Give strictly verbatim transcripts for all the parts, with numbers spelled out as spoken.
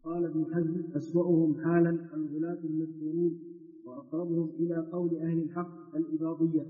قال ابن حزم: أسوأهم حالا الغلاة المذكورون، وأقربهم إلى قول أهل الحق الإباضية،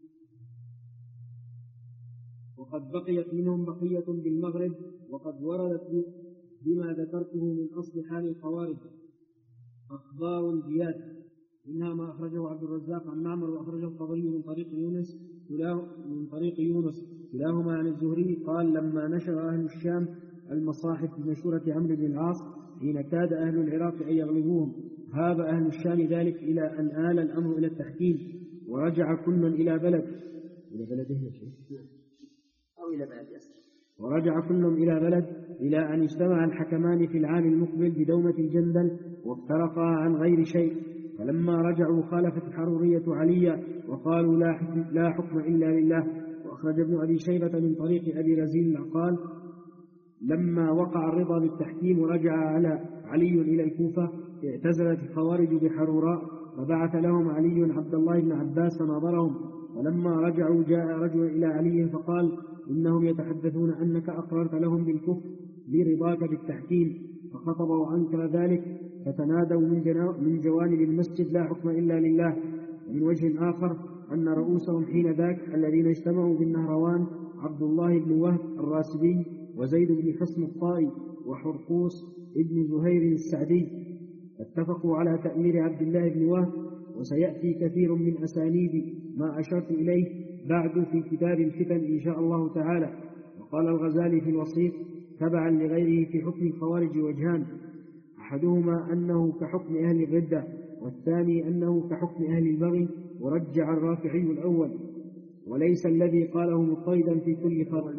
وقد بقيت منهم بقية بالمغرب، وقد وردت بما ذكرته من أصل حال الخوارج أخبار جياد، منها ما أخرجه عبد الرزاق عن معمر، وأخرجه الطبري من طريق يونس من طريق يونس كلاهما عن الزهري قال: لما نشر أهل الشام المصاحف بمشورة عمرو بن العاص حين كاد أهل العراق أن يغلبوهم، هاب أهل الشام ذلك إلى أن آل الأمر إلى التحكيم، ورجع كل إلى بلد إلى بلده أو إلى بلد ورجع كل إلى بلد إلى أن اجتمع الحكمان في العام المقبل بدومة الجندل، وافترقا عن غير شيء. فلما رجعوا خالفت الحرورية عليا وقالوا: لا حكم, لا حكم إلا لله. وأخرج ابن أبي شيبة من طريق أبي رزين قال: لما وقع الرضا بالتحكيم ورجع على علي إلى الكوفة اعتزلت الخوارج بحروراء، فبعث لهم علي عبد الله بن عباس فناظرهم، ولما رجعوا جاء رجل إلى علي فقال: إنهم يتحدثون أنك أقررت لهم بالكفر لرضاك بالتحكيم، فخطب وأنكر ذلك، فتنادوا من جوانب المسجد: لا حكم إلا لله. ومن وجه آخر أن رؤوسهم حين ذاك الذين اجتمعوا بالنهروان عبد الله بن وهب الراسبي، وزيد بن حصن الطائي، وحرقوس ابن زهير السعدي، اتفقوا على تأمير عبد الله بن وهب، وسيأتي كثير من أسانيد ما أشرت إليه بعد في كتاب الفتن إن شاء الله تعالى. وقال الغزالي في الوسيط تبعا لغيره في حكم الخوارج وجهان: أحدهما أنه كحكم أهل الردة، والثاني أنه كحكم أهل البغي. ورجع الرافعي الأول: وليس الذي قاله مضطردا في كل خارج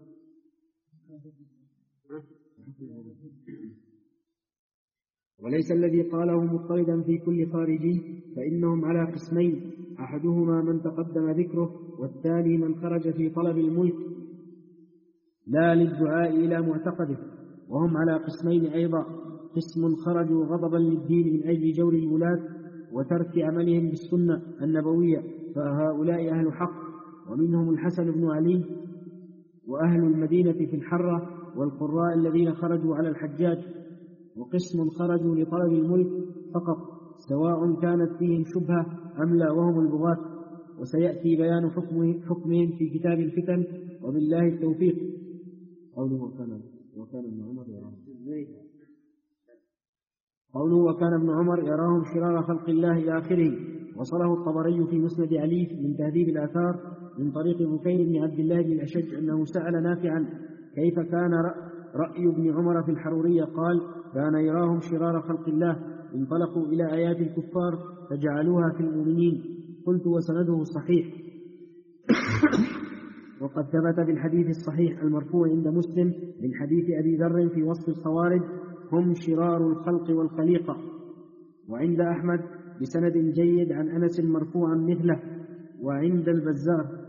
وليس الذي قاله مضطردا في كل خارجي، فإنهم على قسمين: أحدهما من تقدم ذكره، والثاني من خرج في طلب الملك لا للدعاء إلى معتقده. وهم على قسمين أيضا: قسم خرجوا غضبا للدين من أجل جور الولاة وترك عملهم بالسنة النبوية، فهؤلاء أهل حق، ومنهم الحسن بن علي وأهل المدينة في الحرة والقراء الذين خرجوا على الحجاج. وقسم خرجوا لطلب الملك فقط، سواء كانت فيهم شبهة أم لا، وهم البغاة، وسيأتي بيان حكمهم في كتاب الفتن، وبالله التوفيق. قوله وكان وكان ابن عمر يراهم قوله وكان ابن عمر يراهم شرار خلق الله إلى آخره. وصله الطبري في مسند علي من تهذيب الآثار من طريق بكير بن عبد الله بن الأشج أنه سأل نافعا كيف كان رأي ابن عمر في الحرورية، قال: كان يراهم شرار خلق الله، انطلقوا إلى آيات الكفار فجعلوها في المؤمنين. قلت: وسنده صحيح. وقد ثبت بالحديث الصحيح المرفوع عند مسلم من حديث أبي ذر في وصف الخوارج: هم شرار الخلق والخليقة. وعند أحمد بسند جيد عن أنس مرفوعا مثله. وعند البزار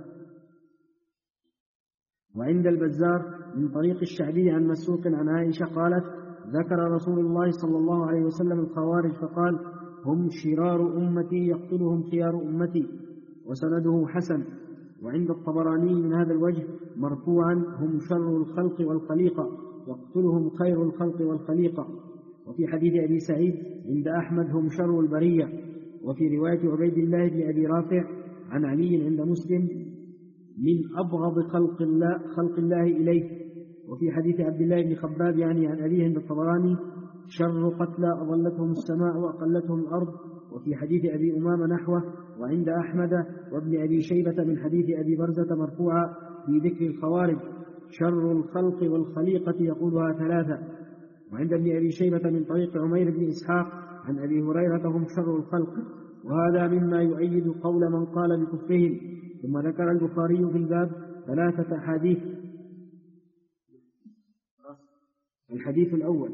وعند البزار من طريق الشعبي عن مسروق عن عائشة قالت: ذكر رسول الله صلى الله عليه وسلم الخوارج فقال: هم شرار أمتي يقتلهم خيار أمتي. وسنده حسن. وعند الطبراني من هذا الوجه مرفوعا: هم شر الخلق والخليقة يقتلهم خير الخلق والخليقة. وفي حديث أبي سعيد عند أحمد: هم شر البرية. وفي رواية عبيد الله بن أبي رافع عن علي عند مسلم: من أبغض خلق الله, خلق الله إليه. وفي حديث عبد الله بن خباب يعني عن أبيه عند الطبراني: شر قتلى أضلتهم السماء وأقلتهم الأرض. وفي حديث أبي أمامة نحوه. وعند أحمد وابن أبي شيبة من حديث أبي برزة مرفوعا في ذكر الخوارج: شر الخلق والخليقة يقولها ثلاثة. وعند ابن أبي شيبة من طريق عمير بن إسحاق عن أبي هريرة: هم شر الخلق. وهذا مما يؤيد قول من قال بكفرهم. ثم ذكر البخاري في الباب ثلاثة أحاديث. الحديث الأول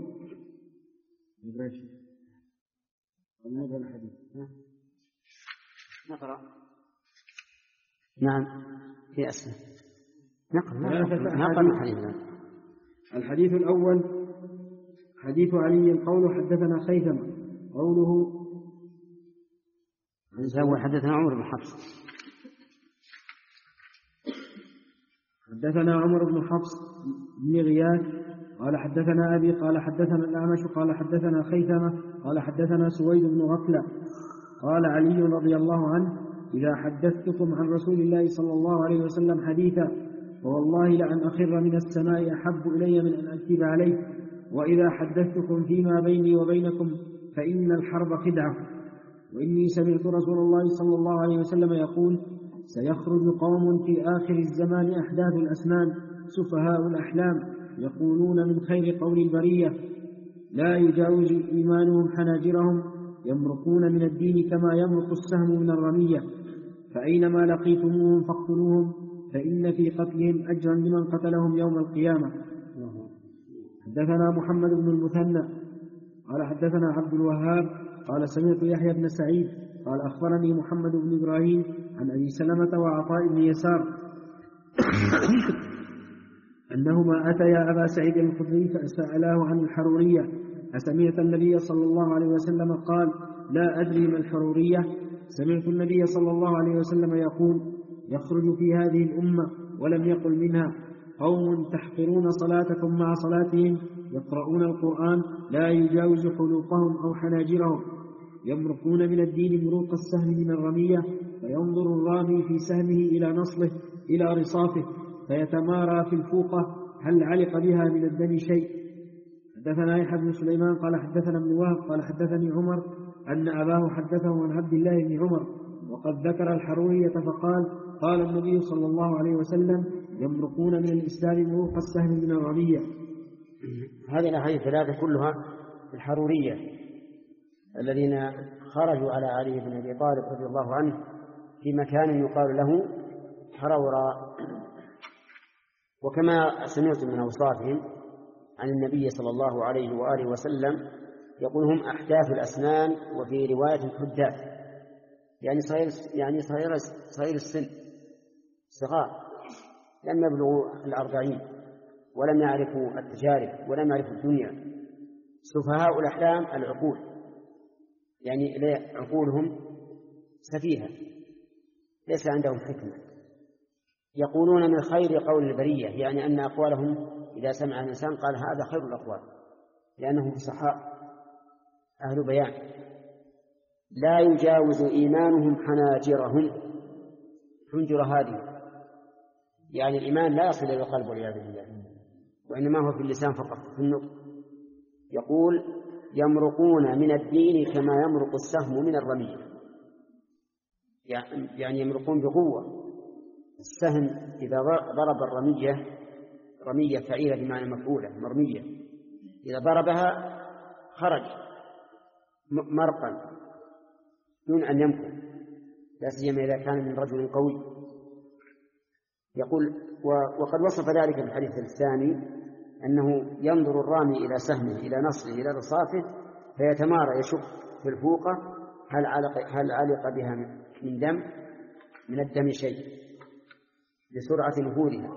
الحديث نقرأ. نعم في أسئلة. نقرأ نقرأ الحديث. الحديث الأول حديث علي القول: حدثنا خيثمة. قوله هو حدثنا عمر بن حفص. حدثنا عمر بن حفص بن غياث قال حدثنا أبي قال حدثنا الأعمش قال حدثنا خيثمة قال حدثنا سويد بن غفلة قال علي رضي الله عنه إذا حدثتكم عن رسول الله صلى الله عليه وسلم حديثا فوالله لأن أخر من السماء أحب إلي من أن أكتب عليه، وإذا حدثتكم فيما بيني وبينكم فإن الحرب خدعة، وإني سمعت رسول الله صلى الله عليه وسلم يقول سيخرج قوم في آخر الزمان أحداث الأسنان سفهاء الأحلام يقولون من خير قول البرية لا يجاوز إيمانهم حناجرهم يمرقون من الدين كما يمرق السهم من الرمية، فأينما لقيتموهم فاقتلوهم فإن في قتلهم أجرا لمن قتلهم يوم القيامة. حدثنا محمد بن المثنى قال حدثنا عبد الوهاب قال سمعت يحيى بن سعيد قال أخبرني محمد بن إبراهيم عن أبي سلمة وعطاء بن يسار أنهما أتيا أبا سعيد الخدري فسألاه عن الحرورية أسمعت النبي صلى الله عليه وسلم قال لا أدري ما الحرورية؟ سمعت النبي صلى الله عليه وسلم يقول يخرج في هذه الأمة ولم يقل منها قوم تحقرون صلاتكم مع صلاتهم يقرؤون القرآن لا يجاوز حلوقهم أو حناجرهم يمرقون من الدين مروق السهم من الرمية فينظر الرامي في سهمه إلى نصله إلى رصافه فيتمارى في الفوقة هل علق بها من الدم شيء. حدثنا يحيى بن سليمان قال حدثنا ابن وهب قال حدثني عمر أن أباه حدثه عن عبد الله بن عمر وقد ذكر الحرورية فقال قال النبي صلى الله عليه وسلم يمرقون من الإسلام مروق السهم من الرمية. هذه الأحاديث الثلاثة كلها الحرورية الذين خرجوا على علي بن أبي طالب رضي الله عنه في مكان يقال له حرورا. وكما سمعت من أوصافهم عن النبي صلى الله عليه وآله وسلم يقول هم أحداث الأسنان، وفي رواية حداث يعني صغير يعني صغير صغير السن صغار لم يبلغوا الأربعين ولم يعرفوا التجارب ولم يعرفوا الدنيا. سفهاء الأحلام العقول يعني عقولهم سفيهة ليس عندهم حكمة، يقولون من خير قول البرية يعني أن أقوالهم إذا سمع الإنسان قال هذا خير الأقوال لأنهم فصحاء أهل بيان. لا يجاوز إيمانهم حناجرهم. حنجر هذه يعني الإيمان لا يصل إلى القلب والعياذ بالله وإنما هو في اللسان فقط في النطق. يقول يمرقون من الدين كما يمرق السهم من الرمية يعني يمرقون بقوة. السهم إذا ضرب الرمية رمية فعيلة بمعنى مفعولة مرمية إذا ضربها خرج مرقا دون أن يمكن لا سيما إذا كان من رجل قوي. يقول وقد وصف ذلك في الحديث الثاني أنه ينظر الرامي إلى سهمه إلى نصره إلى رصافه فيتمارى يشك في الفوقة هل علق, هل علق بها من دم من الدم شيء لسرعة نفوذها.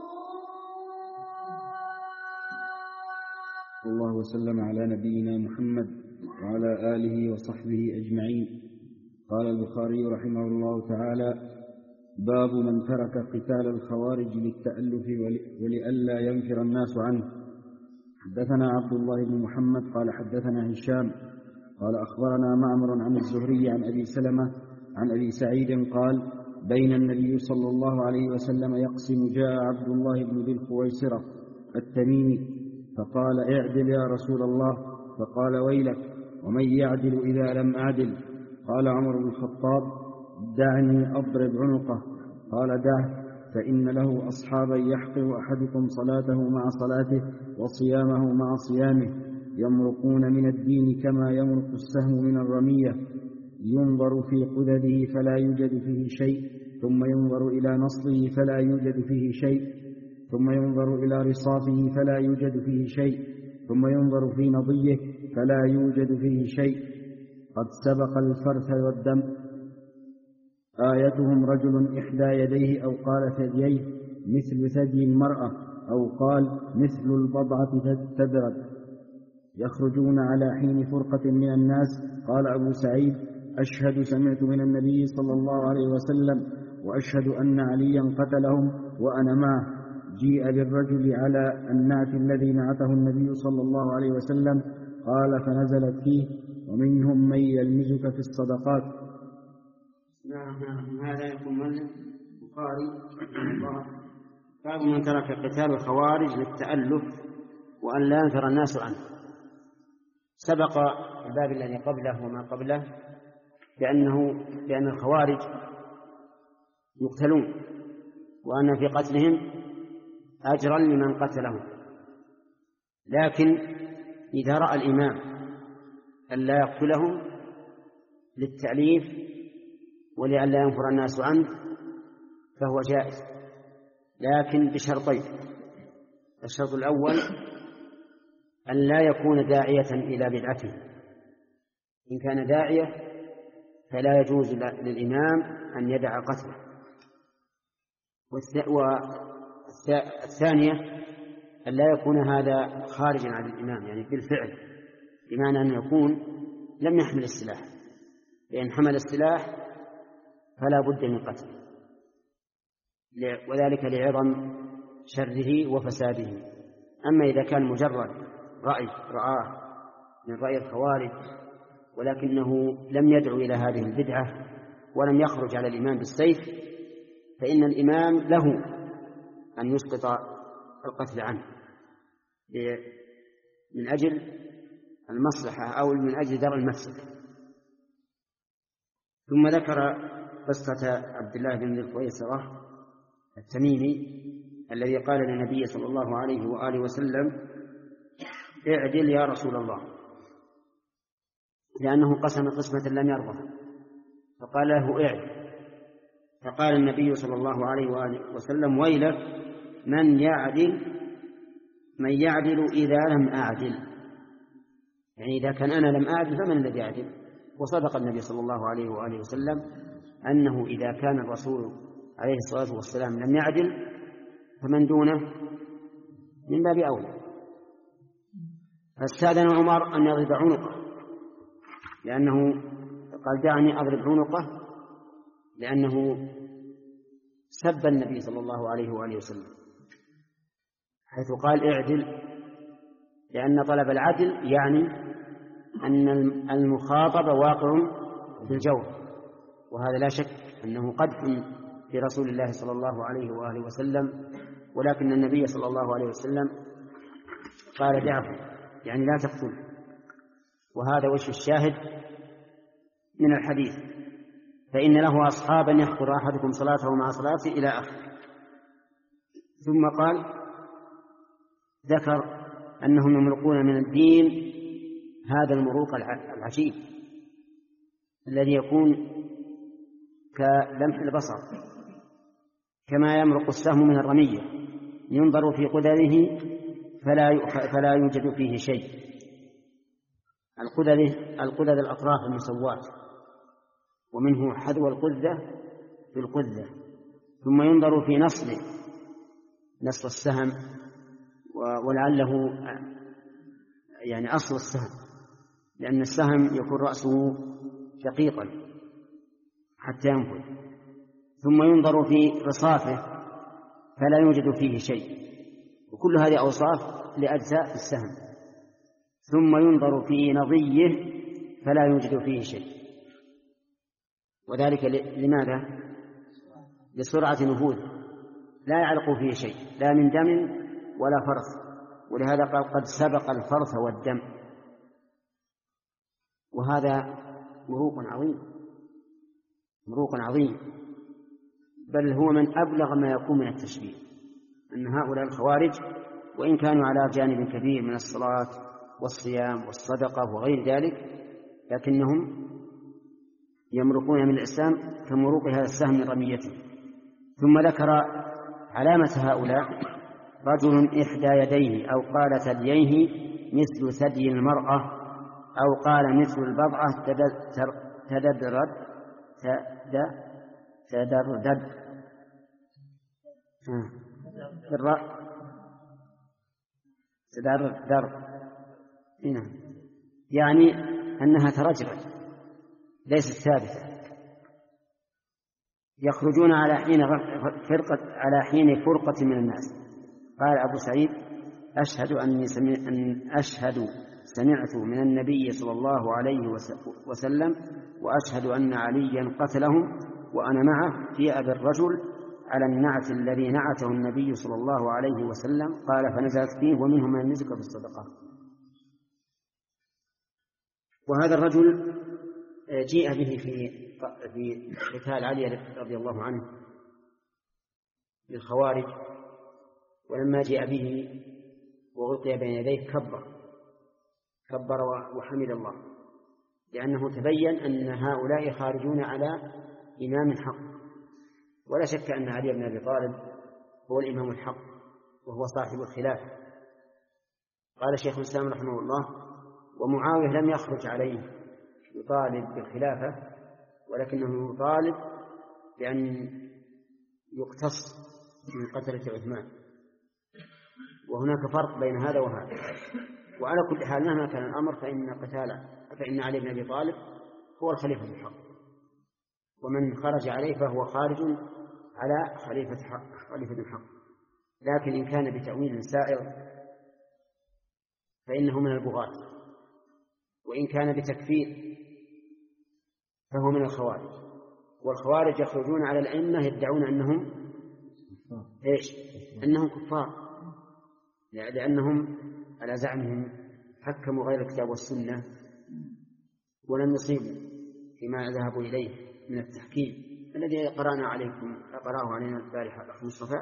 الله وسلم على نبينا محمد وعلى آله وصحبه أجمعين. قال البخاري رحمه الله تعالى باب من ترك قتال الخوارج للتألف ولئلا ينفر الناس عنه. حدثنا عبد الله بن محمد قال حدثنا هشام قال أخبرنا معمر عن الزهري عن أبي سلمة عن أبي سعيد قال بين النبي صلى الله عليه وسلم يقسم جاء عبد الله بن ذي الخويصرة التميمي فقال اعدل يا رسول الله فقال ويلك ومن يعدل إذا لم أعدل؟ قال عمر بن الخطاب دعني أضرب عنقه. قال دعه فإن له أصحابا يحقر أحدكم صلاته مع صلاته وصيامه مع صيامه يمرقون من الدين كما يمرق السهم من الرمية ينظر في قدده فلا يوجد فيه شيء ثم ينظر إلى نصله فلا يوجد فيه شيء ثم ينظر إلى رصافه فلا يوجد فيه شيء ثم ينظر في نضيه فلا يوجد فيه شيء قد سبق الفرث والدم. آيتهم رجل إحدى يديه أو قال ثدييه مثل ثدي المرأة أو قال مثل البضعة تدرج يخرجون على حين فرقة من الناس. قال أبو سعيد أشهد سمعت من النبي صلى الله عليه وسلم وأشهد أن عليا قتلهم وأنا معه. جيء بالرجل على النعت الذي نعته النبي صلى الله عليه وسلم قال فنزلت فيه ومنهم من يلمزك في الصدقات. نعم نعم هذا يكون من البخاري باب من ترك قتال الخوارج للتألف وأن لا ينفر الناس عنه. سبق الباب الذي قبله وما قبله بأنه بأن الخوارج يقتلون وأن في قتلهم أجرا لمن قتلهم، لكن إذا رأى الإمام أن لا يقتلهم للتأليف ولئلا ينفر الناس عنه فهو جائز، لكن بشرطين. الشرط الأول أن لا يكون داعية إلى بدعته، إن كان داعية فلا يجوز للإمام أن يدع قتله. والثانية أن لا يكون هذا خارجا عن الإمام، يعني بالفعل، بمعنى أن يكون لم يحمل السلاح، لأن حمل السلاح فلا بد من قتله، وذلك لعظم شره وفساده. أما إذا كان مجرد رأي رآه من رأي الخوارج ولكنه لم يدعو إلى هذه البدعة ولم يخرج على الإمام بالسيف، فإن الإمام له أن يسقط القتل عنه من أجل المصلحة أو من أجل درء المفسدة. ثم ذكر قصة عبد الله بن ذي القويصرة التميمي الذي قال للنبي صلى الله عليه وآله وسلم اعدل يا رسول الله، لأنه قسم قسمة لم يرضى فقال له اعدل، فقال النبي صلى الله عليه وآله وسلم ويلك من يعدل من يعدل إذا لم أعدل، يعني إذا كان أنا لم أعدل فمن الذي يعدل؟ وصدق النبي صلى الله عليه وآله وسلم أنه إذا كان الرسول عليه الصلاة والسلام لم يعدل فمن دونه من باب أولى. فاستأذن عمر أن يضرب عنقه، لأنه قال دعني أضرب عنقه، لأنه سب النبي صلى الله عليه وآله وسلم، حيث قال اعدل، لأن طلب العدل يعني أن المخاطب واقع في الجور، وهذا لا شك أنه قدح في رسول الله صلى الله عليه وآله وسلم، ولكن النبي صلى الله عليه وسلم قال دعه، يعني لا تقتل. وهذا وجه الشاهد من الحديث، فإن له أصحابا يحقر أحدكم صلاته مع صلاته إلى آخره. ثم قال ذكر أنهم يمرقون من الدين هذا المروق العجيب الذي يكون كلمح البصر، كما يمرق السهم من الرمية، ينظر في قدره فلا فلا يوجد فيه شيء. القدر القدر الأطراف المسوات، ومنه حذو القذة في القذة، ثم ينظر في نصله، نصل السهم، ولعله يعني أصل السهم، لأن السهم يكون رأسه شقيقا حتى ينفذ، ثم ينظر في رصافه فلا يوجد فيه شيء، وكل هذه أوصاف لأجزاء السهم. ثم ينظر في نضيه فلا يوجد فيه شيء، وذلك لماذا؟ لسرعة نفوذه، لا يعلق فيه شيء لا من دم ولا فرث، ولهذا قال قد سبق الفرث والدم. وهذا مروق عظيم، مروق عظيم، بل هو من أبلغ ما يكون من التشبيه، أن هؤلاء الخوارج وإن كانوا على جانب كبير من الصلاة والصيام والصدقة وغير ذلك، لكنهم يمرقون من الإسلام كمروق هذا السهم من رميته. ثم ذكر علامة هؤلاء: رجل إحدى يديه أو قال ثدييه مثل ثدي المرأة، أو قال مثل البضعة تدرد تدردد الرأ تدردد، يعني أنها ترجرج ليست ثابتة. يخرجون على حين فرقة على حين فرقة من الناس، قال أبو سعيد: أشهد أني سمع أن أشهد سمعت من النبي صلى الله عليه وسلم وأشهد أن عليا قتلهم وأنا معه في أبي الرجل على النعت الذي نعته النبي صلى الله عليه وسلم. قال: فنزلت فيه: ومنهم من يلمزك في الصدقات. وهذا الرجل جيء به في في قتال علي رضي الله عنه للخوارج، ولما جاء به وغطي بين يديه كبر كبر وحمد الله، لأنه تبين أن هؤلاء خارجون على إمام حق. ولا شك أن علي بن أبي طالب هو الإمام الحق وهو صاحب الخلافة. قال شيخ الإسلام رحمه الله: ومعاوية لم يخرج عليه يطالب بالخلافة، ولكنه يطالب بأن يقتص من قتلة عثمان، وهناك فرق بين هذا وهذا. وعلى كل حال مهما كان الأمر فإن قتال فإن علي بن أبي طالب هو الخليفة الحق، ومن خرج عليه فهو خارج على خليفة حق خليفة الحق. لكن إن كان بتأويل سائر فإنه من البغاة، وإن كان بتكفير فهو من الخوارج. والخوارج يخرجون على الأئمة يدعون أنهم إيش؟ أنهم كفار، لأنهم على زعمهم حكموا غير الكتاب والسنة ولم يصيبوا فيما ذهبوا إليه من التحكيم الذي قرأنا عليكم قرأه علينا البارحة الأخ مصطفى.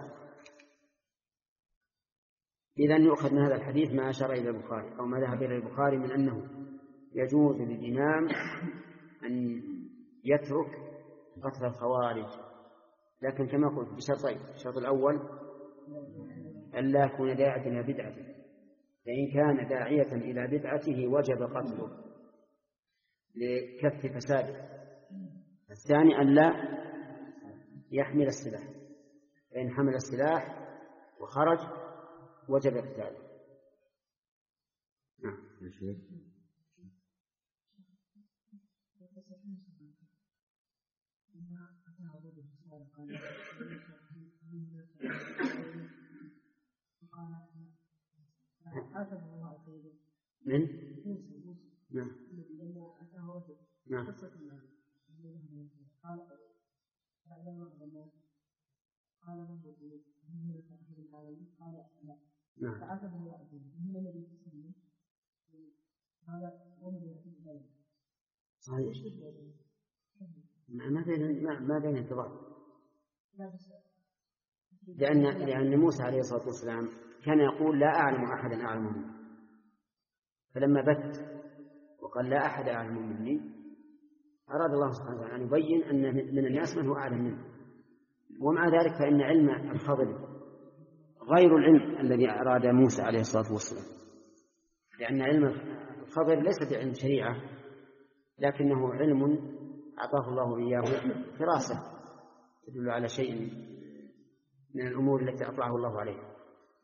إذن يؤخذ من هذا الحديث ما أشار إلى البخاري أو ما ذهب إلى البخاري من أنه يجوز للإمام أن يترك قتل الخوارج، لكن كما قلت بشرطين: الشرط الأول ألا يكون داعية إلى بدعته، فإن كان داعية إلى بدعته وجب قتله لكف فساده. الثاني ألا يحمل السلاح، فإن حمل السلاح وخرج وجب قتاله. نعم. من؟ نعم. نعم. قال نعم. صحيح. ما بين ما بين انتظار، لأن لأن موسى عليه الصلاة والسلام كان يقول: لا أعلم أحدا أعلم مني، فلما بت وقال: لا أحد أعلم مني، أراد الله سبحانه وتعالى أن يبين أن من الناس من هو أعلم منه. ومع ذلك فإن علم الخضر غير العلم الذي أراد موسى عليه الصلاة والسلام، لأن علم الخضر ليس بعلم شريعة، لكنه علم أعطاه الله إياه فراسة تدل على شيء من الأمور التي أطلعه الله عليها.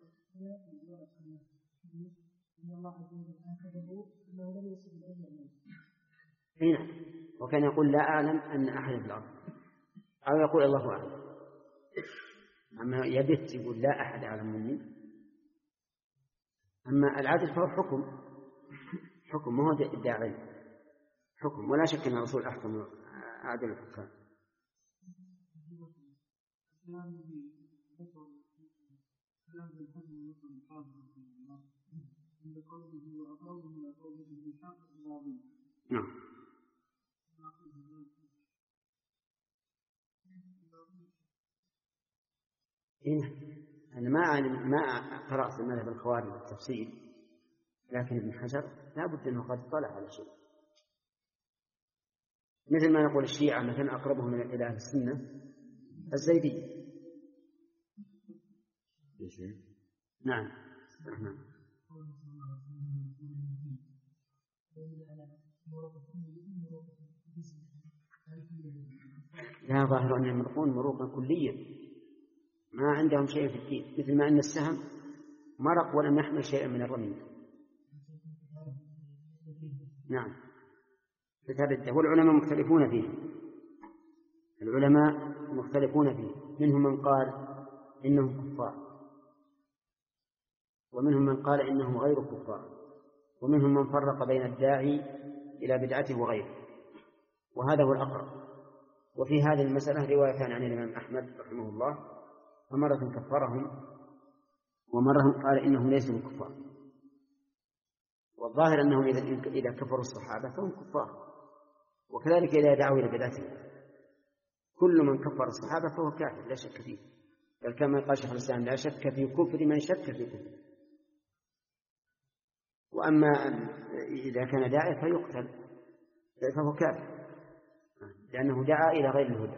هنا وكان يقول: لا أعلم أن أحد في الأرض، أو يقول: الله أعلم. أما يبت يقول: لا أحد أعلم مني. أما العدل فهو حكم حكم ما هو ادعاء حكم، ولا شك أن الرسول أحكم عادل الحكام. نعم. أنا ما ما قرأت المذهب الخوارج بالتفصيل، لكن ابن حجر لا بد أنه قد طلع على شيء، مثل ما نقول الشيعة مثلا أقربهم إلى أهل السنة الزيدية. نعم. نعم. لا، ظاهر أن يمرقون مروقا كليا، ما عندهم شيء في الدين، مثل ما أن السهم مرق ولم يحمل شيئا من الرمية. نعم. والعلماء مختلفون فيه العلماء مختلفون فيه منهم من قال إنهم كفار ومنهم من قال إنهم غير كفار، ومنهم من فرق بين الداعي إلى بدعته وغيره، وهذا هو الأقرب. وفي هذه المسألة روايتان عن الإمام أحمد رحمه الله، فمرة كفرهم ومرة قال إنهم ليسوا كفار. والظاهر أنهم إذا كفروا الصحابة فهم كفار، وكذلك إذا دعوا إلى بدعتهم. كل من كفر الصحابة فهو كافر لا شك فيه، بل كما قال شيخ الإسلام لا شك في كفر من شك في كفر. وأما إذا كان داعي فيقتل فهو كافر، لأنه دعا إلى غير الهدى.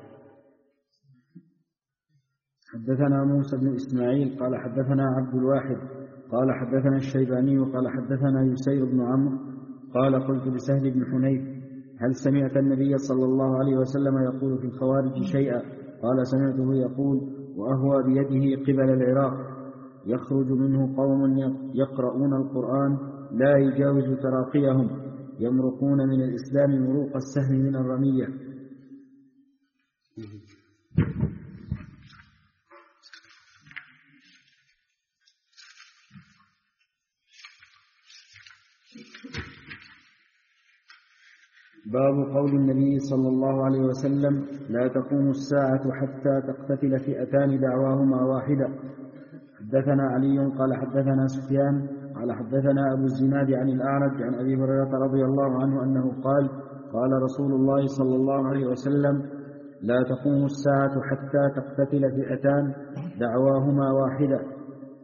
حدثنا موسى بن إسماعيل قال حدثنا عبد الواحد قال حدثنا الشيباني قال حدثنا يسير بن عمرو قال قلت لسهل بن حنيف هل سمعت النبي صلى الله عليه وسلم يقول في الخوارج شيئا؟ قال سمعته يقول وأهوى بيده قبل العراق يخرج منه قوم يقرؤون القرآن لا يجاوز تراقيهم يمرقون من الإسلام مروق السهم من الرمية. باب قول النبي صلى الله عليه وسلم لا تقوم الساعة حتى تقتتل فئتان دعواهما واحدة. حدثنا علي قال حدثنا سفيان قال حدثنا أبو الزناد عن الأعرج عن أبي هريرة رضي الله عنه أنه قال قال رسول الله صلى الله عليه وسلم لا تقوم الساعة حتى تقتتل فئتان دعواهما واحدة.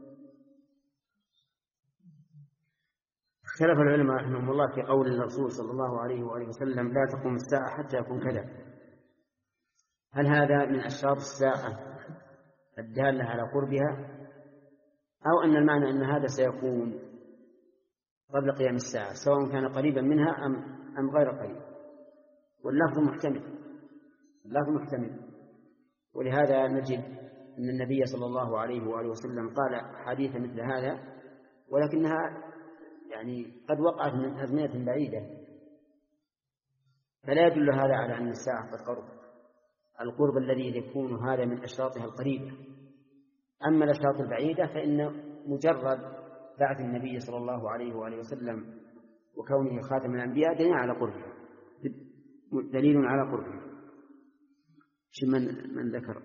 اختلف العلماء رحمهم الله في قول الرسول صلى الله عليه وآله وسلم لا تقوم الساعة حتى يكون كذا، هل هذا من أشراط الساعة الدالة على قربها، أو أن المعنى أن هذا سيكون قبل قيام الساعة سواء كان قريبا منها أم, أم غير قريب؟ واللفظ محتمل اللفظ محتمل ولهذا نجد أن النبي صلى الله عليه وآله وسلم قال حديث مثل هذا، ولكنها يعني قد وقعت من أزمنة بعيدة، فلا يدل هذا على أن الساعة قد قرب. القرب الذي يكون هذا من أشراطها القريبة. أما الأشراط البعيدة فإن مجرد بعث النبي صلى الله عليه وآله وسلم وكونه خاتم الأنبياء دليل على قربه دليل على قربه. من من ذكر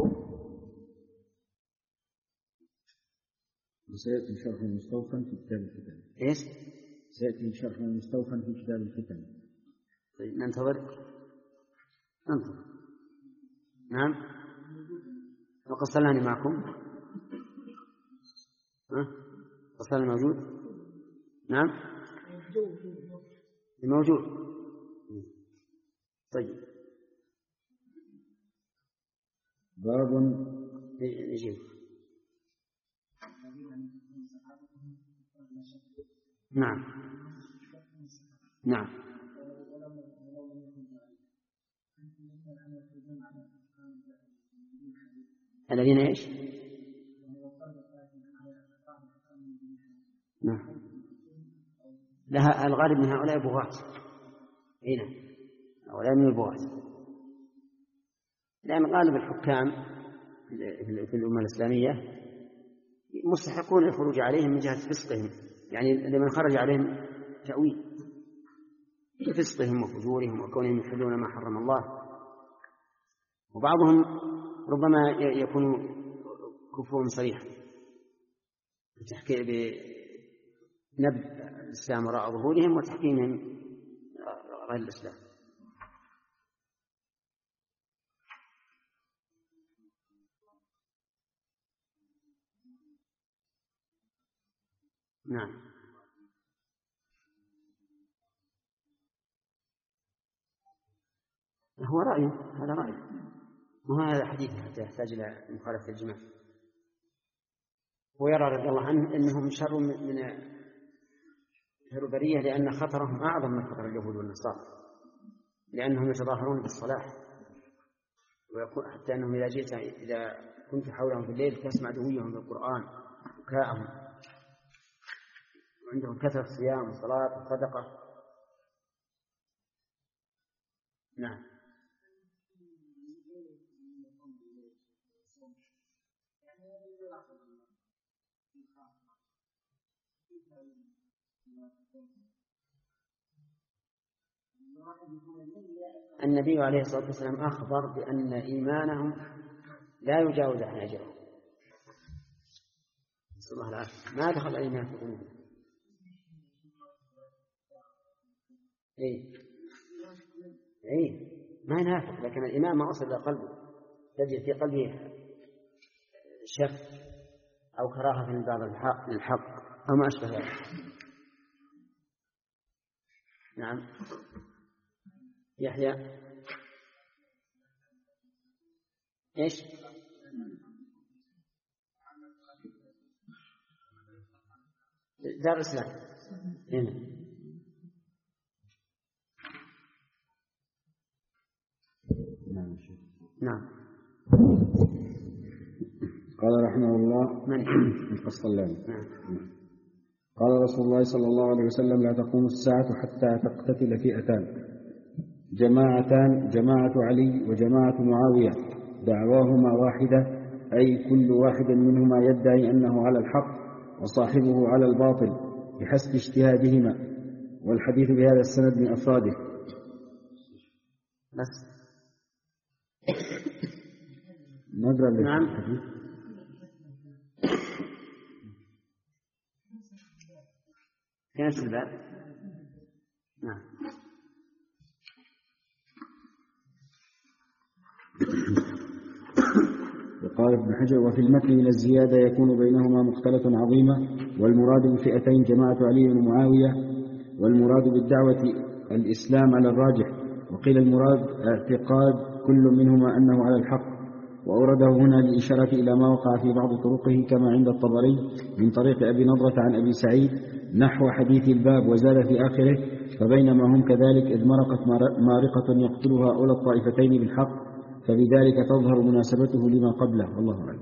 سيأتي شرح مستوفى في كتاب الفتن. إيش؟ سيأتي شرح مستوفى في كتاب الفتن. طيب ننتظر ننتظر نعم. وقد صلاني معكم ها؟ قصة موجود؟ نعم موجود. طيب باب يجيب. نعم نعم الذين ايش؟ نعم لها الغالب من هؤلاء بغاة. هنا هؤلاء من البغاة، لأن غالب الحكام في الأمة الإسلامية مستحقون الخروج عليهم من جهة فسقهم، يعني لمن خرج عليهم تأويل بفسقهم وفجورهم وكونهم يحلون ما حرم الله، وبعضهم ربما يكون كفرهم صريحا بنبذ الإسلام وراء ظهورهم وتحكيمهم غير الإسلام. نعم هو رأيه، هذا رأيه، وهذا حديث حتى يحتاج إلى مخالفة الجماع. ويرى رضي الله عنه أنهم شر من شر البرية، لأن خطرهم أعظم من خطر اليهود والنصارى، لأنهم يتظاهرون بالصلاح، ويكون حتى أنهم إذا جئت إذا كنت حولهم في الليل تسمع دويهم بالقرآن وكاءهم، وعندهم كثرة صيام وصلاة وصدقة. نعم النبي عليه الصلاة والسلام أخبر بأن إيمانهم لا يجاوز حناجرهم، نسأل الله العافية، ما دخل الإيمان في قلوبهم. إيه إيه ما ينافق، لكن الإيمان ما وصل إلى قلبه، تجد في قلبه شك أو كراهة من بعض الحق للحق أو ما أشبه ذلك. نعم يحيى إيش؟ دار الإسلام هنا. نعم. قال رحمه الله من نعم. قال رسول الله صلى الله عليه وسلم: لا تقوم الساعة حتى تقتتل فئتان، جماعتان جماعة علي وجماعة معاوية، دعواهما واحدة، أي كل واحد منهما يدعي أنه على الحق وصاحبه على الباطل بحسب اجتهادهما، والحديث بهذا السند من أفراده. بس نقرأ نعم. الحديث. في نفس الباب. نعم. وقال ابن حجر: وفي المتن من الزيادة يكون بينهما مختلف عظيمة، والمراد بفئتين جماعة علي ومعاوية، والمراد بالدعوة الإسلام على الراجح، وقيل المراد اعتقاد كل منهما أنه على الحق، وأورده هنا للإشارة إلى ما وقع في بعض طرقه كما عند الطبري من طريق أبي نضرة عن أبي سعيد نحو حديث الباب، وزاد في آخره: فبينما هم كذلك إذ مرقت مارقة يقتلها أولى الطائفتين بالحق، فبذلك تظهر مناسبته لما قبله، والله أعلم.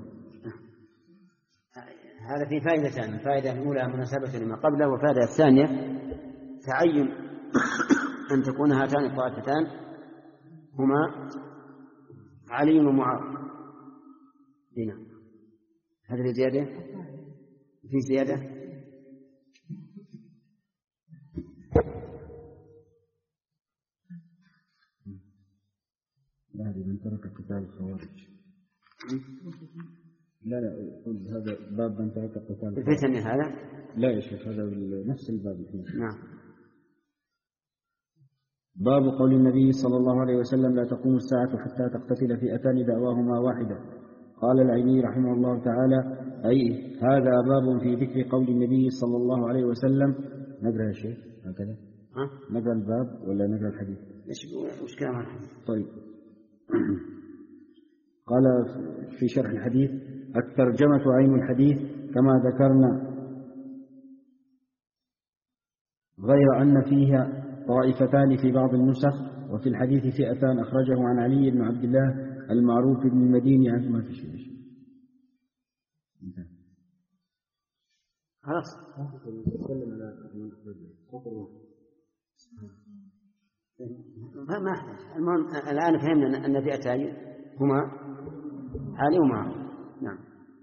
هذا في فائدتان: الفائدة الأولى مناسبته لما قبله، والفائدة الثانية تعين أن تكون هاتان الطائفتان هما علي ومعاوية. هنا هذه الزيادة، في زيادة هذه من ترك قتال الخوارج. لا لا هذا باب من ترك قتال الخوارج. الفتن هذا؟ لا يا شيخ، هذا نفس الباب. نعم. باب قول النبي صلى الله عليه وسلم: لا تقوم الساعة حتى تقتتل فئتان دعواهما واحدة. قال العيني رحمه الله تعالى: أي هذا باب في ذكر قول النبي صلى الله عليه وسلم. نقرأ يا شيخ هكذا؟ نقرأ الباب ولا نقرأ الحديث؟ وش كلام الحديث؟ طيب. قال في شرح الحديث: الترجمة عين الحديث كما ذكرنا، غير أن فيها طائفتان في بعض النسخ، وفي الحديث فئتان أخرجه عن علي بن عبد الله المعروف بن المديني عنه. ما في شيء. خلاص. ما أحتاج. المهم الآن فهمنا أن فئتان هما علي ومعاوية. نعم.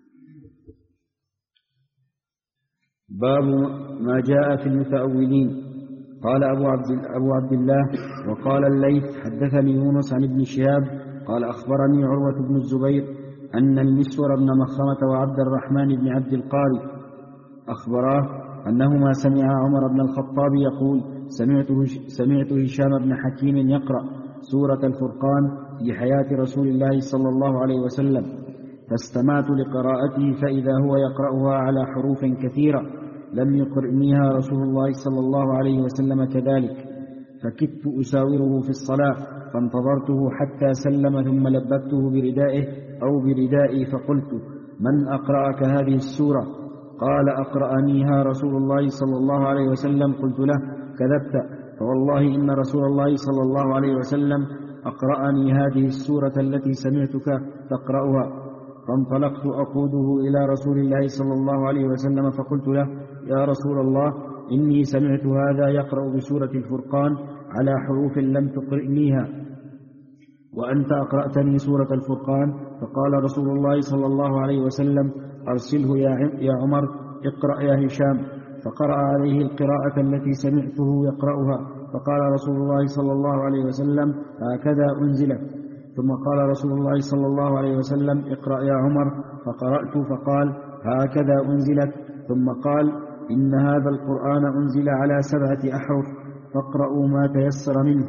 باب ما جاء في المتأولين. قال أبو عبد, أبو عبد الله: وقال الليث حدثني يونس عن ابن شهاب قال أخبرني عروة بن الزبير أن المسور بن مخرمة وعبد الرحمن بن عبد القاري أخبراه أنهما سمع عمر بن الخطاب يقول: سمعته, سمعت هشام بن حكيم يقرأ سورة الفرقان في حياة رسول الله صلى الله عليه وسلم، فاستمعت لقراءته فإذا هو يقرأها على حروف كثيرة لم يقرئنيها رسول الله صلى الله عليه وسلم كذلك، فكدت أساوره في الصلاة فانتظرته حتى سلم ثم لببته بردائه أو بردائي فقلت: من أقرأك هذه السورة؟ قال: أقرأنيها رسول الله صلى الله عليه وسلم. قلت له: كذبت، فوالله إن رسول الله صلى الله عليه وسلم أقرأني هذه السورة التي سمعتك تقرأها. فانطلقت أقوده إلى رسول الله صلى الله عليه وسلم فقلت له: يا رسول الله، إني سمعت هذا يقرأ بسورة الفرقان على حروف لم تقرئنيها، وأنت أقرأتني سورة الفرقان. فقال رسول الله صلى الله عليه وسلم: أرسله يا عمر، اقرأ يا هشام. فقرأ عليه القراءة التي سمعته يقرأها، فقال رسول الله صلى الله عليه وسلم: هكذا أنزلت. ثم قال رسول الله صلى الله عليه وسلم: اقرأ يا عمر. فقرأت فقال: هكذا أنزلت. ثم قال: إن هذا القرآن أنزل على سبعة أحرف فاقرأوا ما تيسر منه.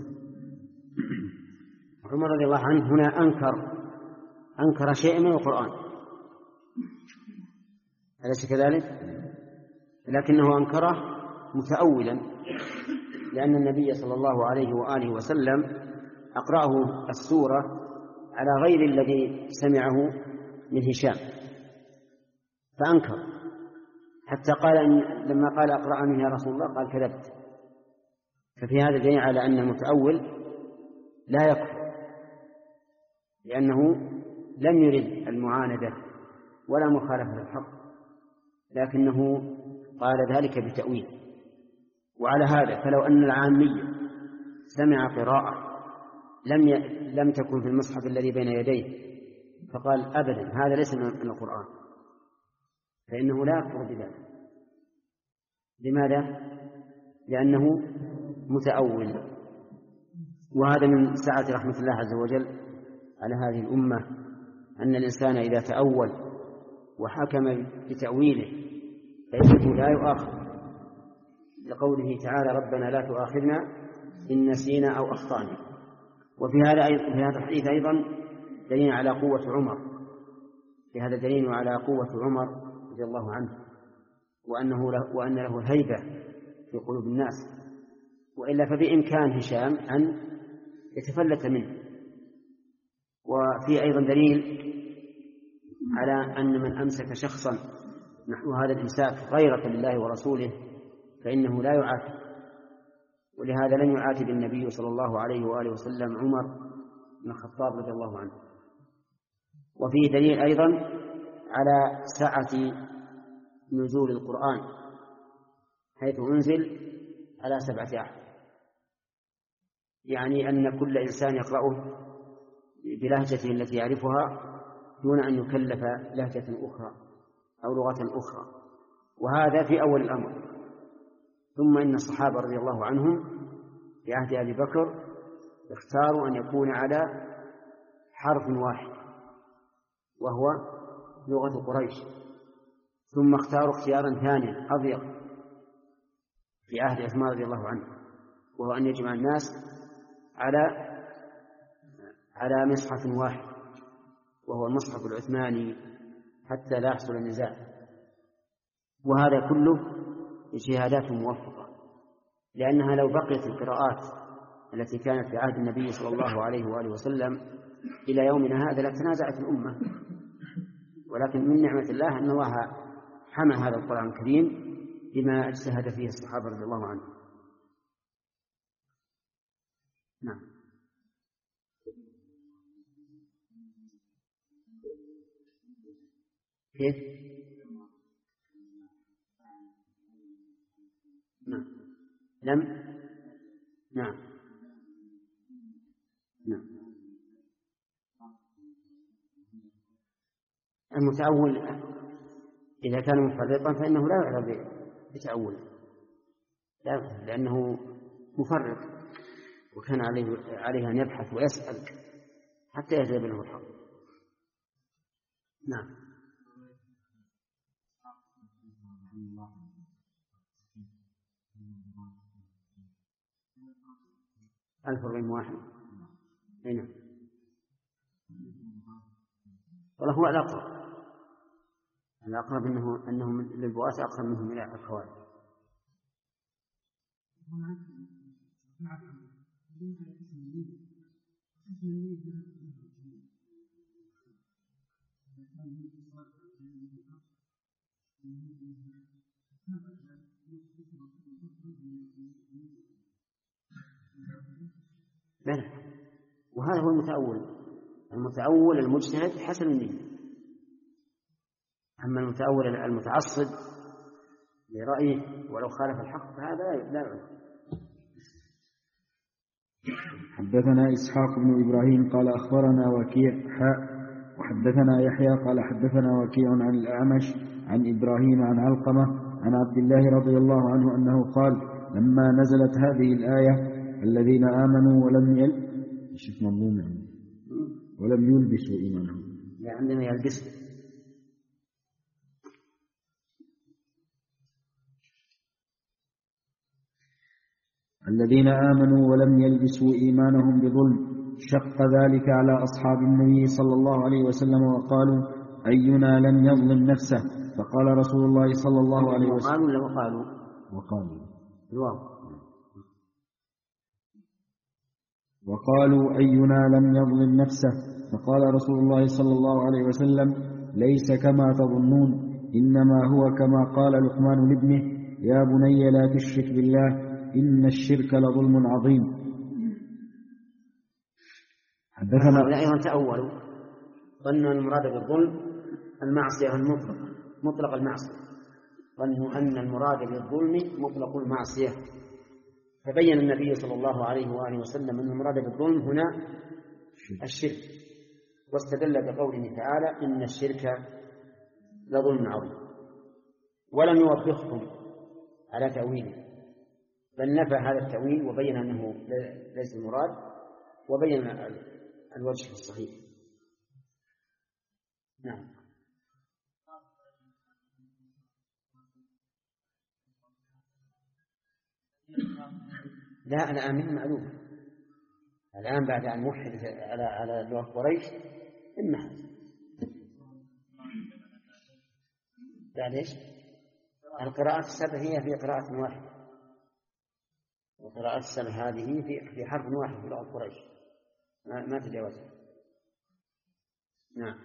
عمر رضي الله عنه هنا أنكر أنكر شيء من القرآن، أليس كذلك؟ لكنه أنكره متأولا، لأن النبي صلى الله عليه وآله وسلم أقرأه السورة على غير الذي سمعه من هشام، فأنكر حتى قال إن لما قال أقرأني يا رسول الله قال: كذبت. ففي هذا دليل على أن المتأول لا يكفر، لأنه لم يرد المعاندة ولا مخالفة الحق، لكنه قال ذلك بتأويل. وعلى هذا فلو أن العامي سمع قراءة لم ي... لم تكن في المصحف الذي بين يديه فقال: أبدا هذا ليس من القرآن، فإنه لا يكفر بذلك. لماذا؟ لأنه متأول. وهذا من سعة رحمة الله عز وجل على هذه الأمة، أن الإنسان إذا تأول وحكم بتأويله فإنه لا يؤاخذ، لقوله تعالى: ربنا لا تؤاخذنا إن نسينا أو أخطأنا. وفي هذا في هذا الحديث أيضا دليل على قوة عمر، في هذا دليل على قوة عمر رضي الله عنه، وأنه له وأن له هيبة في قلوب الناس، وإلا فبإمكان هشام أن يتفلت منه. وفي أيضا دليل على أن من أمسك شخصا نحو هذا الإمساك غيرة لله ورسوله فإنه لا يعاتب، ولهذا لم يعاتب النبي صلى الله عليه وآله وسلم عمر بن الخطاب رضي الله عنه. وفيه دليل أيضا على سعة نزول القرآن، حيث أنزل على سبعة أحرف، يعني أن كل إنسان يقرأه بلهجته التي يعرفها دون أن يكلف لهجة أخرى أو لغة أخرى، وهذا في أول الأمر. ثم إن الصحابة رضي الله عنهم في عهد أبي بكر اختاروا أن يكون على حرف واحد وهو لغة قريش، ثم اختاروا اختيارا ثانيا أضيق في عهد عثمان رضي الله عنه، وهو أن يجمع الناس على على مصحف واحد وهو المصحف العثماني حتى لا يحصل النزاع. وهذا كله اجتهادات موفقة، لأنها لو بقيت القراءات التي كانت في عهد النبي صلى الله عليه وآله وسلم إلى يومنا هذا لتنازعت الأمة، ولكن من نعمة الله أن الله حمى هذا القرآن الكريم بما اجتهد فيه الصحابة رضي الله عنهم. نعم. كيف؟ نعم. لم نعم نعم المتأول إذا كان مفرطا فإنه لا يعذر بتأوله، لا، لأنه مفرط وكان عليه عليه أن يبحث ويسأل حتى يجلب له الحق. نعم. ألف وأربعين واحد. هنا والله هو الأقرب، الأقرب أنه أنه للبؤاس أقرب منهم إلى الخوارج. بلى، وهذا هو المتأول. المتأول المجتهد حسن النية، أما المتأول المتعصب لرأيه ولو خالف الحق فهذا لا يعلم. حدثنا إسحاق بن إبراهيم قال أخبرنا وكيع حاء وحدثنا يحيى قال حدثنا وكيع عن الأعمش عن إبراهيم عن علقمة عن عبد الله رضي الله عنه أنه قال لما نزلت هذه الآية الذين آمنوا ولم يل شوف مضمون يعني ولم يلبسوا إيمانهم عندنا يلبسوا الذين آمنوا ولم يلبسوا إيمانهم بظلم شق ذلك على أصحاب النبي صلى الله عليه وسلم وقالوا أينا لم يظلم نفسه فقال رسول الله صلى الله عليه وسلم وقالوا ولا وقالوا وقالوا الواو وقالوا أينا لم يظلم نفسه فقال رسول الله صلى الله عليه وسلم ليس كما تظنون إنما هو كما قال لقمان لابنه يا بني لا تشرك بالله إن الشرك لظلم عظيم. حدثنا هؤلاء تأولوا ظنوا المراد بالظلم المعصية المطلقة مطلق المعصية ظنوا أن المراد بالظلم مطلق المعصية فبين النبي صلى الله عليه وآله وسلم أن المراد بالظلم هنا الشرك واستدل بقوله تعالى إن الشرك لظلم عظيم ولم يوبخهم على تأويله بل نفى هذا التأويل وبين أنه ليس المراد وبين الوجه الصحيح. نعم. لا الآن من معلوم الآن بعد أن وحد على على لغة قريش إما بعد إيش القراءة السبع هي في قراءة واحدة وقراءة السبع هذه في في حرف واحد في لغة قريش ما, ما تجاوزها. نعم.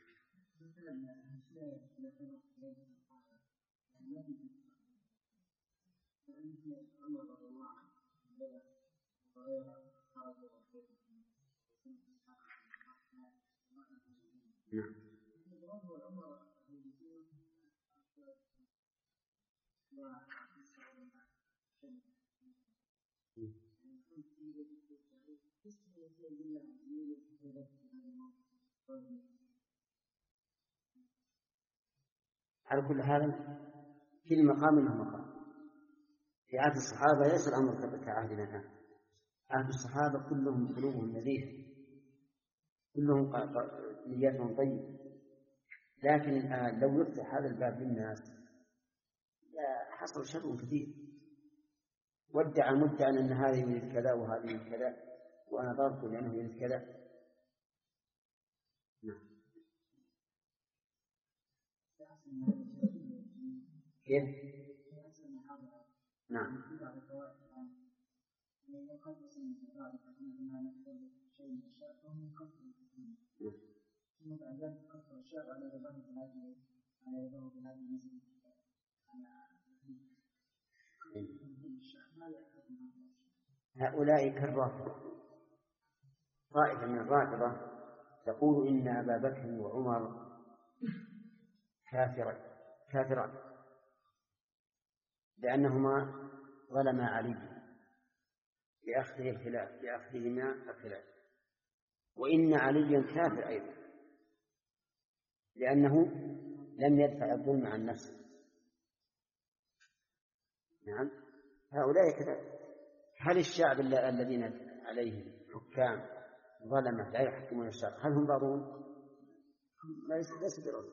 نعم. على كل حال كل مقام له مقام. في عهد الصحابة ليس الأمر كعهدنا الآن. عهد الصحابة كلهم قلوبهم نزيهة كلهم نياتهم طيبة لكن الآن لو يفتح هذا الباب للناس حصل شر كثير وادعى مدعى أن هذا يريد كذا وهذا يريد كذا وأنا ضربت لأنه يريد كذا. نعم. كيف؟ نعم. هؤلاء كالرافضة طائفة من الرافضة تقول إن أبا بكر وعمر كافرا كافران لأنهما ظلما علي بأخذه الخلاف بأخذهما الخلاف وإن عليا كافر أيضا لأنه لم يدفع الظلم عن نفسه. نعم. هؤلاء كذا. هل الشعب الذين عليه حكام ظلمة لا يحكمون الشعب هل هم راضون؟ ليس ليس براضون.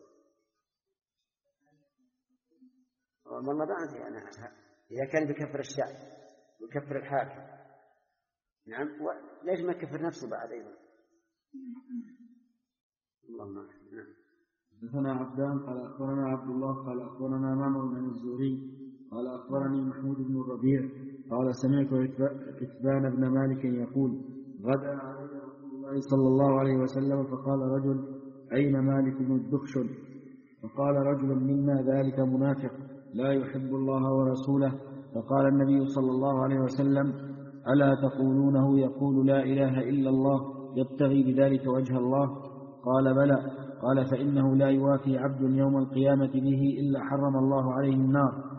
والله ما أدري أنا إذا كان بكفر الشعب وكفر الحاكم. نعم. ليش ما كفر نفسه بعد أيضا؟ اللهم أعلم. نعم. حدثنا عبدان قال أخبرنا عبد الله قال أخبرنا معمر بن الزهري قال أخبرني محمود بن الربيع قال سمعت عتبان بن مالك يقول غدا علي رسول الله صلى الله عليه وسلم فقال رجل أين مالك بن الدخشل فقال رجل منا ذلك منافق لا يحب الله ورسوله فقال النبي صلى الله عليه وسلم ألا تقولونه يقول لا إله إلا الله يبتغي بذلك وجه الله قال بلى قال فإنه لا يوافي عبد يوم القيامة به إلا حرم الله عليه النار.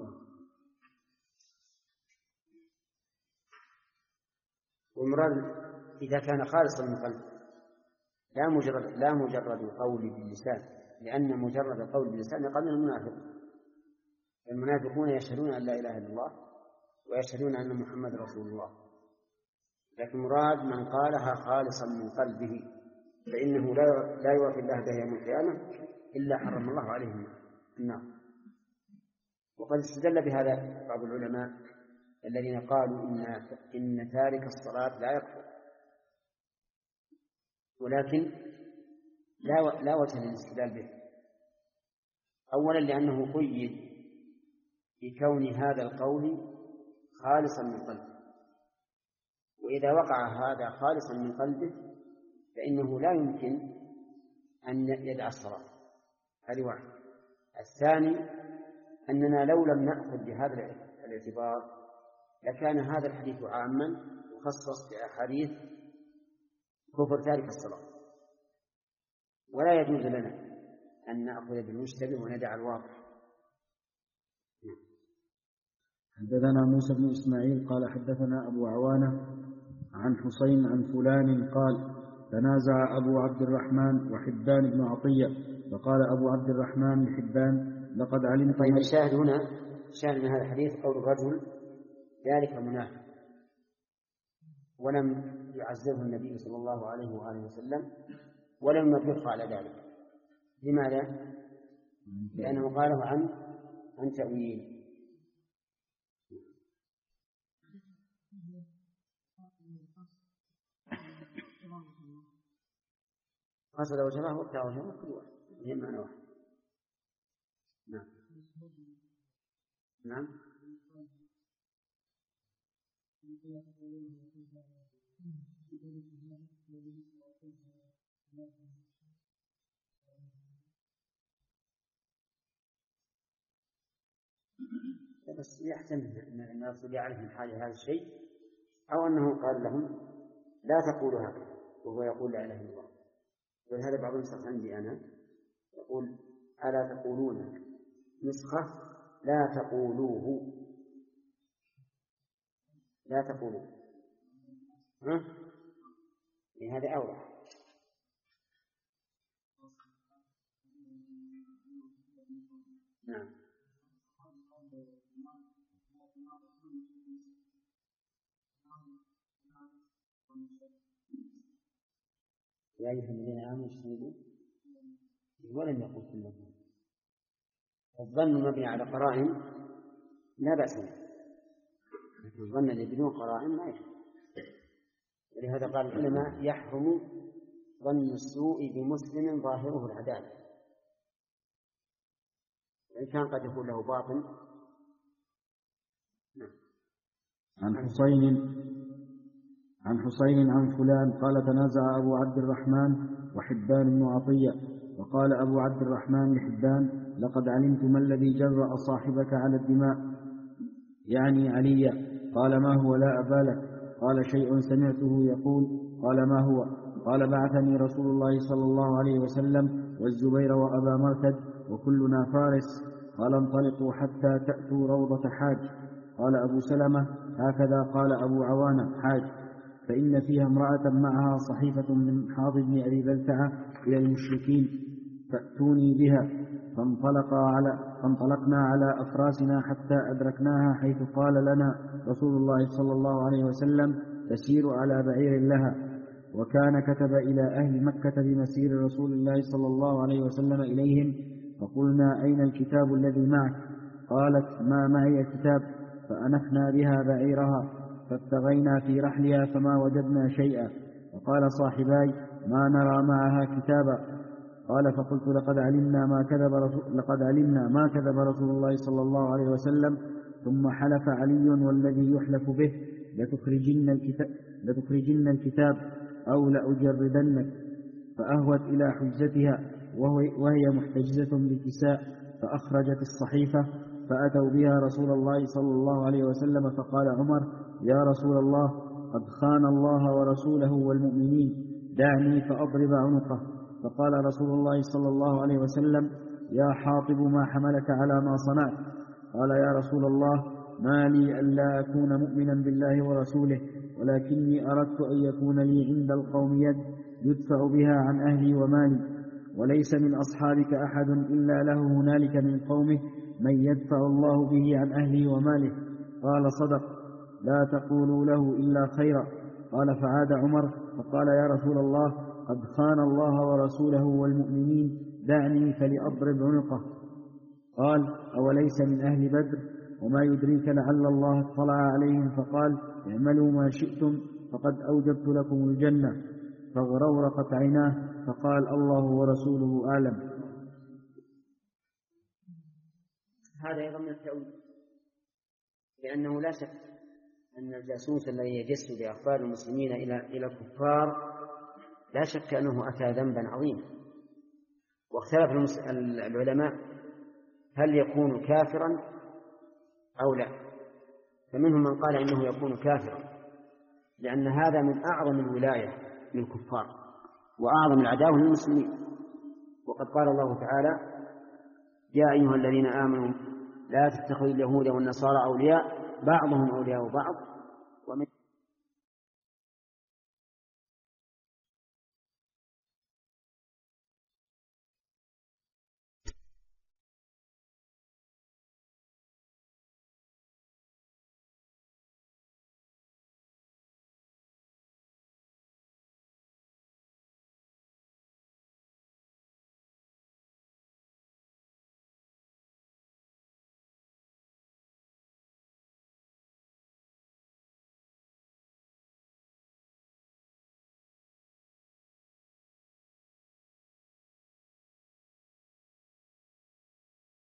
والمراد إذا كان خالصا من قلب لا مجرد لا مجرد قول باللسان لأن مجرد قول باللسان يقال من المنافق المنافقون يشهدون أن لا إله إلا الله ويشهدون أن محمد رسول الله، لكن مراد من قالها خالصا من قلبه فإنه لا يوافي الله به يوم القيامة إلا حرم الله عليه النار. وقد استدل بهذا بعض العلماء الذين قالوا إن إن تارك الصلاة لا يكفر، ولكن لا لا وجه للاستدلال به. أولا لأنه قيد بكون هذا القول خالصا من قلبه، وإذا وقع هذا خالصا من قلبه فإنه لا يمكن أن يدع الصلاة. هذه واحد. الثاني أننا لو لم نأخذ بهذا الاعتبار لكان هذا الحديث عاما مخصص بأحاديث كفر تارك الصلاة، ولا يجوز لنا أن نأخذ بالمشتبه وندع الواضح. حدثنا موسى بن إسماعيل قال حدثنا أبو عوانة عن حسين عن فلان قال تنازع أبو عبد الرحمن وحبان بن عطية، فقال أبو عبد الرحمن لحبان لقد علمت. طيب الشاهد هنا الشاهد من هذا الحديث قول الرجل ذلك منافق، ولم يعزره النبي صلى الله عليه وآله وسلم ولم يطلقه على ذلك. لماذا؟ لأنه قاله عن عن تأويل. قصد وجهه وابتع وجهه كل واحد هي معنى واحد. نعم نعم بس يحتمل أن الرسول يعرف من حال هذا الشيء، أو أنه قال لهم لا تقولوا هكذا وهو يقول لا إله إلا الله. ولهذا بعض النسخ عندي أنا يقول ألا تقولون، نسخة لا تقولوه، لا تقولوه. ها؟ هذا أوضح. نعم يا أيها الذين آمنوا اجتنبوا ولم يقل كلهم. الظن مبني على قرائن لا بأس به، لكن الظن الذي بدون قرائن ما يحرم. ولهذا قال العلماء يحرم ظن السوء بمسلم ظاهره العدالة، وإن كان قد يكون له باطن. عن حسين عن حسين عن فلان قال تنازع أبو عبد الرحمن وحبان بن عطية، وقال أبو عبد الرحمن لحبان لقد علمت ما الذي جرأ صاحبك على الدماء، يعني علي. قال ما هو لا أبالك. قال شيء سمعته يقول. قال ما هو؟ قال بعثني رسول الله صلى الله عليه وسلم والزبير وأبا مرثد وكلنا فارس، قال انطلقوا حتى تأتوا روضة حاج. قال أبو سلمة هكذا قال أبو عوانة حاج، فإن فيها امرأة معها صحيفة من حاض بن أبي بلتعة إلى المشركين فأتوني بها. فانطلقا على فانطلقنا على أفراسنا حتى أدركناها حيث قال لنا رسول الله صلى الله عليه وسلم تسير على بعير لها، وكان كتب إلى أهل مكة بمسير رسول الله صلى الله عليه وسلم إليهم. فقلنا أين الكتاب الذي معك؟ قالت ما معي كتاب. فأنفنا بها بعيرها فابتغينا في رحلها فما وجدنا شيئا. وقال صاحباي ما نرى معها كتابا. قال فقلت لقد علمنا ما كذب رسول, لقد علمنا ما كذب رسول الله صلى الله عليه وسلم. ثم حلف علي والذي يحلف به لتخرجن الكتاب, لتخرجن الكتاب أو لأجردنك. فأهوت إلى حجتها وهي محتجزة بكساء، فأخرجت الصحيفة فأتوا بها رسول الله صلى الله عليه وسلم. فقال عمر يا رسول الله قد خان الله ورسوله والمؤمنين، دعني فأضرب عنقه. فقال رسول الله صلى الله عليه وسلم يا حاطب ما حملك على ما صنعت؟ قال يا رسول الله ما لي ألا أكون مؤمنا بالله ورسوله، ولكني أردت أن يكون لي عند القوم يد يدفع بها عن أهلي ومالي، وليس من أصحابك أحد إلا له هنالك من قومه من يدفع الله به عن أهله وماله. قال صدق، لا تقولوا له إلا خيرا. قال فعاد عمر فقال يا رسول الله قد خان الله ورسوله والمؤمنين، دعني فلأضرب عنقه. قال أوليس من أهل بدر؟ وما يدريك لعل الله اطلع عليهم فقال اعملوا ما شئتم فقد أوجبت لكم الجنة. فغرورقت عيناه فقال الله ورسوله أعلم. هذا أيضا من التأويل، لأنه لا شك أن الجاسوس الذي يجس بأخبار المسلمين إلى إلى الكفار لا شك أنه أتى ذنبا عظيما. واختلف العلماء هل يكون كافرا أو لا، فمنهم من قال إنه يكون كافرا لأن هذا من أعظم الولاية للكفار وأعظم العداوة للمسلمين. وقد قال الله تعالى يا أيها الذين آمنوا لا تتخذوا اليهود والنصارى أولياء بعضهم أولياء بعض ومن